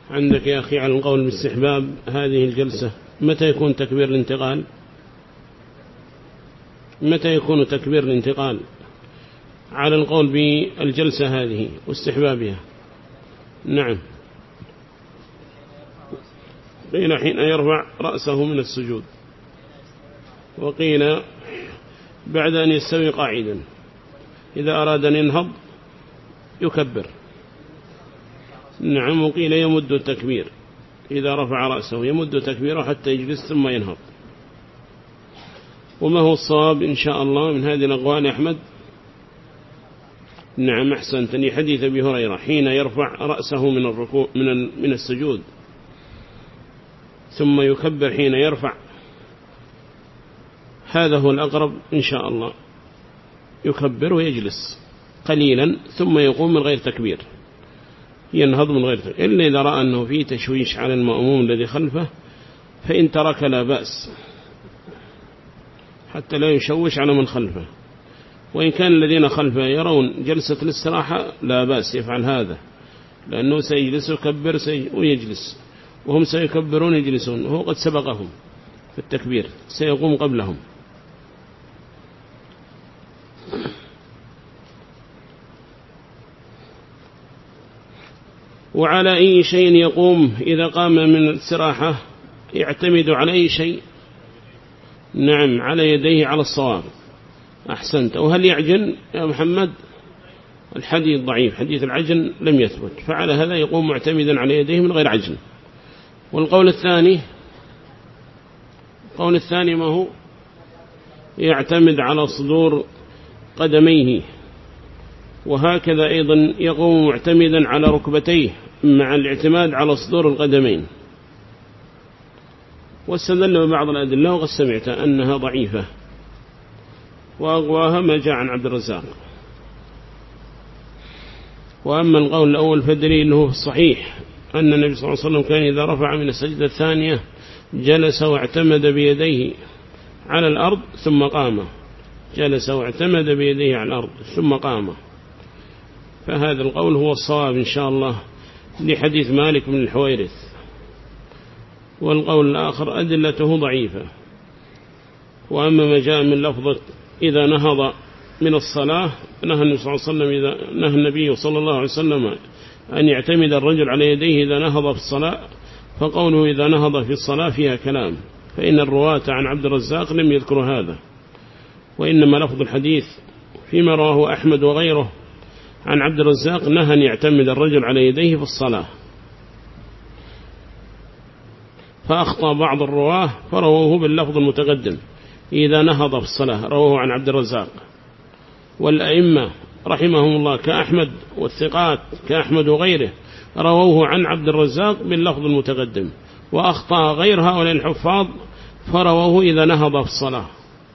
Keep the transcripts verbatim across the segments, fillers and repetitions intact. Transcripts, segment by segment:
عندك يا أخي على القول باستحباب هذه الجلسة، متى يكون تكبير الانتقال؟ متى يكون تكبير الانتقال على القول بالجلسة هذه واستحبابها؟ نعم، قيل حين يرفع رأسه من السجود، وقيل بعد أن يستوي قاعدا إذا أراد أن ينهض يكبر. نعم، وقيل يمد التكبير إذا رفع رأسه، يمد تكبيره حتى يجلس ثم ينهض. وما هو الصواب إن شاء الله من هذه الأقوال أحمد؟ نعم أحسنتني، حديث أبي هريرة حين يرفع رأسه من الركوع من من السجود ثم يكبر حين يرفع، هذا هو الأقرب إن شاء الله. يكبر ويجلس قليلا ثم يقوم من غير تكبير، ينهض من غير تكبير، إلا إذا رأى أنه فيه تشويش على المأموم الذي خلفه فإن ترك لا بأس، حتى لا يشوش على من خلفه. وإن كان الذين خلفه يرون جلسة الاستراحة لا بأس يفعل هذا، لأنه سيجلس ويكبر ويجلس، وهم سيكبرون يجلسون، وهو قد سبقهم في التكبير، سيقوم قبلهم. وعلى أي شيء يقوم إذا قام من الاستراحة؟ يعتمد على أي شيء؟ نعم، على يديه على الصواب. أحسنت. وهل يعجن يا محمد؟ الحديث ضعيف، حديث العجن لم يثبت، فعلى هذا يقوم معتمدا على يديه من غير عجن. والقول الثاني، القول الثاني ما هو؟ يعتمد على صدور قدميه، وهكذا أيضا يقوم معتمدا على ركبتيه مع الاعتماد على صدور القدمين. واستدل ببعض الأدلة وقد سمعت أنها ضعيفة، وأقواها ما جاء عن عبد الرزاق. وأما القول الأول فدليله الصحيح أن النبي صلى الله عليه وسلم كان إذا رفع من السجدة الثانية جلس واعتمد بيديه على الأرض ثم قام، جلس واعتمد بيديه على الأرض ثم قام، فهذا القول هو الصواب إن شاء الله لحديث مالك بن الحويرث. والقول الآخر أدلته ضعيفة. وأما ما جاء من لفظة إذا نهض من الصلاة، نهى النبي صلى الله عليه وسلم إذا نهى النبي صلى الله عليه وسلم أن يعتمد الرجل على يديه إذا نهض في الصلاة، فقوله إذا نهض في الصلاة فيها كلام، فإن الرواة عن عبد الرزاق لم يذكروا هذا، وإنما لفظ الحديث فيما رواه أحمد وغيره عن عبد الرزاق نهى أن يعتمد الرجل على يديه في الصلاة، فأخطأ بعض الرواه فرووه باللفظ المتقدم إذا نهض في الصلاة، رووه عن عبد الرزاق. والأئمة رحمهم الله كأحمد والثقات كأحمد وغيره رووه عن عبد الرزاق باللفظ المتقدم، وأخطأ غير هؤلاء الحفاظ فرووه إذا نهض في الصلاة.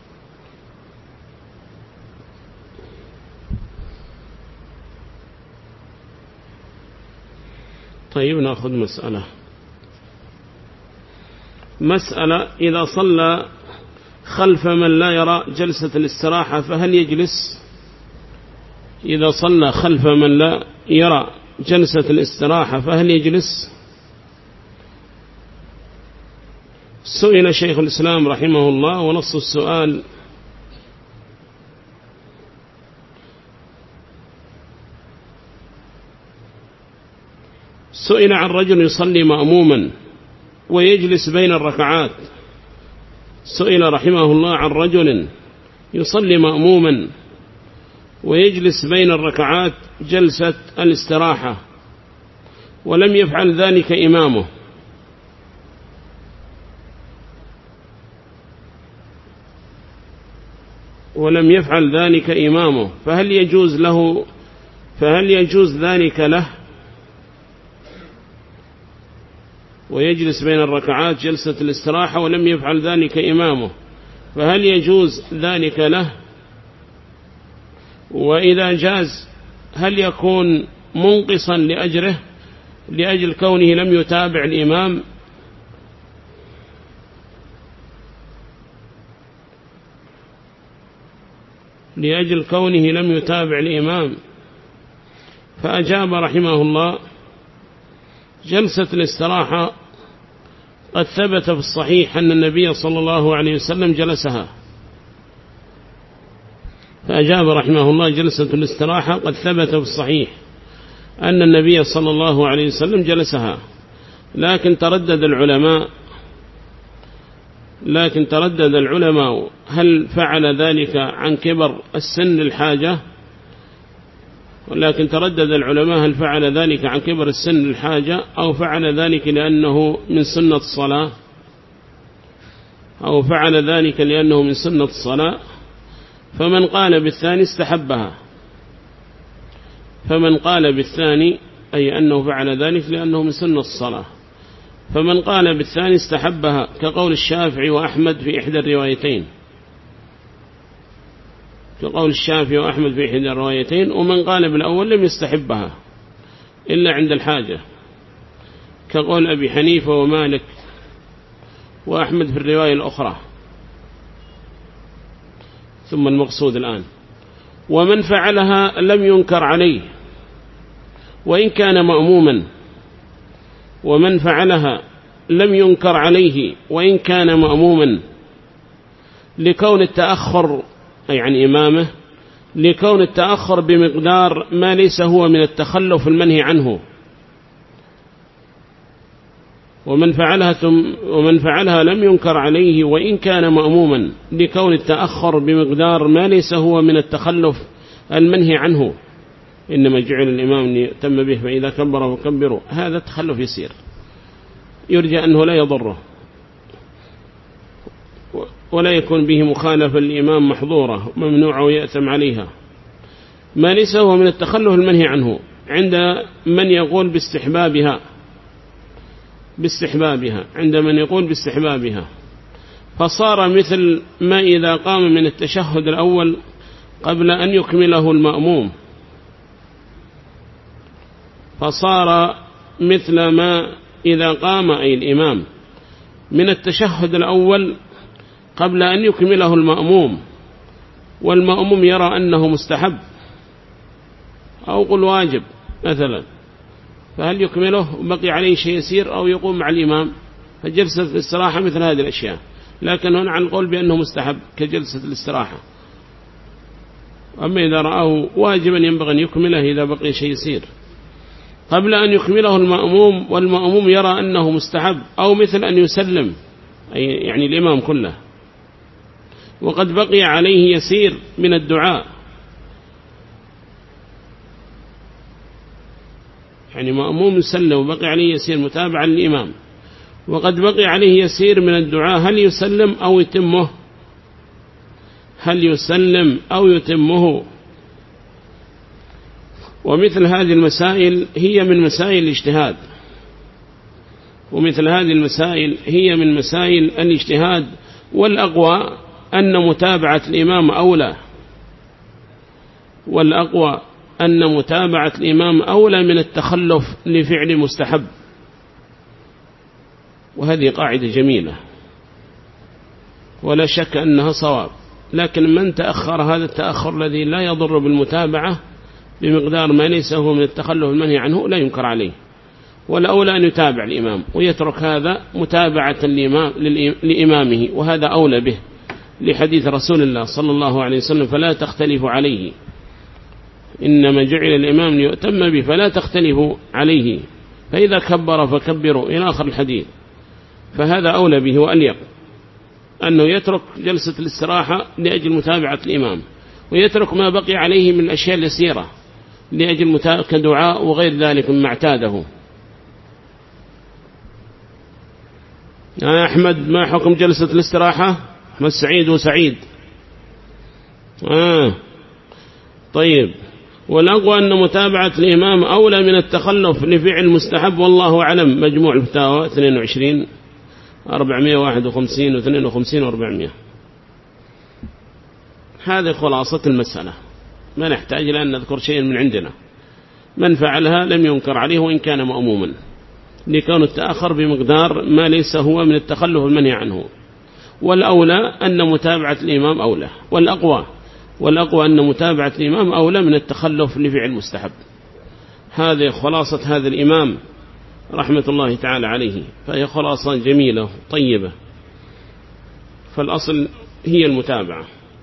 طيب نأخذ مسألة مسألة إذا صلى خلف من لا يرى جلسة الاستراحة فهل يجلس؟ إذا صلى خلف من لا يرى جلسة الاستراحة فهل يجلس؟ سئل شيخ الإسلام رحمه الله، ونص السؤال سئل عن رجل يصلي مأموما ويجلس بين الركعات، سئل رحمه الله عن رجل يصلي مأموما ويجلس بين الركعات جلسة الاستراحة ولم يفعل ذلك إمامه، ولم يفعل ذلك إمامه فهل يجوز له فهل يجوز ذلك له؟ ويجلس بين الركعات جلسة الاستراحة ولم يفعل ذلك إمامه، فهل يجوز ذلك له؟ وإذا جاز هل يكون منقصا لأجره لأجل كونه لم يتابع الإمام؟ لأجل كونه لم يتابع الإمام. فأجاب رحمه الله جلسة الاستراحة قد ثبت في الصحيح أن النبي صلى الله عليه وسلم جلسها، فأجاب رحمه الله: جلسة الاستراحة قد ثبت في الصحيح أن النبي صلى الله عليه وسلم جلسها، لكن تردد العلماء لكن تردد العلماء هل فعل ذلك عن كبر السن الحاجة ولكن تردد العلماء هل فعل ذلك عن كبر السن الحاجة أو فعل ذلك لأنه من سنة الصلاة أو فعل ذلك لأنه من سنة الصلاة. فمن قال بالثاني استحبها فمن قال بالثاني أي أنه فعل ذلك لأنه من سنة الصلاة فمن قال بالثاني استحبها، كقول الشافعي وأحمد في إحدى الروايتين كقول الشافعي وأحمد في إحدى الروايتين ومن قال بالأول لم يستحبها إلا عند الحاجة، كقول أبي حنيفة ومالك وأحمد في الرواية الأخرى. ثم المقصود الآن: ومن فعلها لم ينكر عليه وإن كان مأموما ومن فعلها لم ينكر عليه وإن كان مأموما لكون التأخر أي عن إمامه لكون التأخر بمقدار ما ليس هو من التخلف المنهي عنه. ومن فعلها ثم ومن فعلها لم ينكر عليه وإن كان مأموما لكون التأخر بمقدار ما ليس هو من التخلف المنهي عنه، إنما جعل الإمام ليؤتم به فإذا كبر فكبروا، هذا تخلف يسير يرجى أنه لا يضره ولا يكون به مخالفة الإمام محظورة ممنوعة ويأثم عليها، ما ليس هو من التخلف المنهي عنه عند من يقول باستحبابها باستحبابها عند من يقول باستحبابها فصار مثل ما إذا قام من التشهد الأول قبل أن يكمله المأموم فصار مثل ما إذا قام أي الإمام من التشهد الأول قبل أن يكمله المأموم والمأموم يرى أنه مستحب أو قل واجب مثلا، فهل يكمله بقي عليه شيء يسير أو يقوم مع الإمام؟ فجلسة الاستراحة مثل هذه الأشياء، لكن هنا عن القول بأنه مستحب كجلسة الاستراحة. أما إذا رآه واجبا ينبغي أن يكمله إذا بقي شيء يسير قبل أن يكمله المأموم والمأموم يرى أنه مستحب، أو مثل أن يسلم أي يعني الإمام كله وقد بقي عليه يسير من الدعاء، يعني مأموم يسلم وبقي عليه يسير متابعا للإمام وقد بقي عليه يسير من الدعاء، هل يسلم أو يتمه هل يسلم أو يتمه؟ ومثل هذه المسائل هي من مسائل الاجتهاد ومثل هذه المسائل هي من مسائل الاجتهاد والأقوى أن متابعة الإمام أولى والأقوى أن متابعة الإمام أولى من التخلف لفعل مستحب، وهذه قاعدة جميلة ولا شك أنها صواب. لكن من تأخر هذا التأخر الذي لا يضر بالمتابعة بمقدار ما ليس هو من التخلف المنهي عنه لا ينكر عليه، والأولى أن يتابع الإمام ويترك هذا متابعة لإمامه، وهذا أولى به لحديث رسول الله صلى الله عليه وسلم: فلا تختلفوا عليه إنما جعل الإمام ليؤتم به فلا تختلفوا عليه، فإذا كبر فكبروا إلى آخر الحديث. فهذا أولى به وأليق أنه يترك جلسة الاستراحة لأجل متابعة الإمام ويترك ما بقي عليه من الأشياء اليسيرة لأجل متابعة كدعاء وغير ذلك مما اعتاده. يا أحمد ما حكم جلسة الاستراحة؟ أحمد سعيد وسعيد آه طيب. والأقوى أن متابعة الإمام أولى من التخلف لفعل مستحب، والله أعلم. مجموع الفتاوى اثنين وعشرين أربعمائة وواحد وخمسين واثنين وخمسين وأربعمائة. هذه خلاصة المسألة، ما نحتاج لأن نذكر شيء من عندنا. من فعلها لم ينكر عليه وإن كان مأموما لكون التأخر بمقدار ما ليس هو من التخلف المنهي عنه، والأولى أن متابعة الإمام أولى، والأقوى والأقوى أن متابعة الإمام أولى من التخلف لفعل مستحب. هذه خلاصة هذا الإمام رحمة الله تعالى عليه، فهي خلاصة جميلة طيبة، فالأصل هي المتابعة.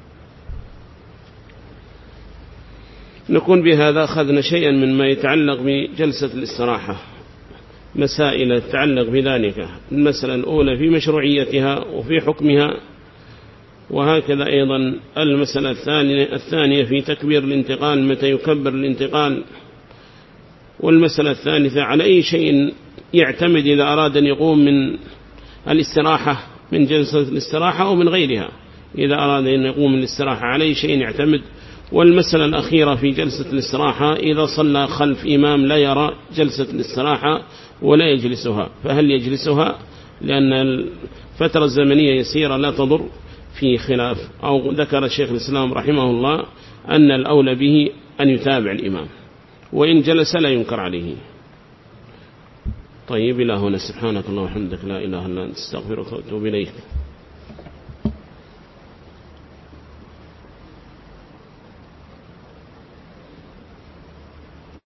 نكون بهذا أخذنا شيئا من ما يتعلق بجلسة الاستراحة، مسائل تتعلق بذلك. المسألة الأولى في مشروعيتها وفي حكمها، وهكذا أيضا المسألة الثانية الثانية في تكبير الانتقال، متى يكبر الانتقال، والمسألة الثالثة على أي شيء يعتمد إذا أراد أن يقوم من الاستراحة، من جلسة الاستراحة أو من غيرها، إذا أراد أن يقوم من الاستراحة على أي شيء يعتمد. والمسألة الأخيرة في جلسة الاستراحة إذا صلى خلف إمام لا يرى جلسة الاستراحة ولا يجلسها، فهل يجلسها؟ لأن الفترة الزمنية يسيرة لا تضر، في خلاف. أو ذكر الشيخ الإسلام رحمه الله أن الأولى به أن يتابع الإمام، وإن جلس لا ينكر عليه. طيب، إلى هنا سبحانك اللهم وبحمدك لا إله إلا أنت استغفرك وأتوب إليك.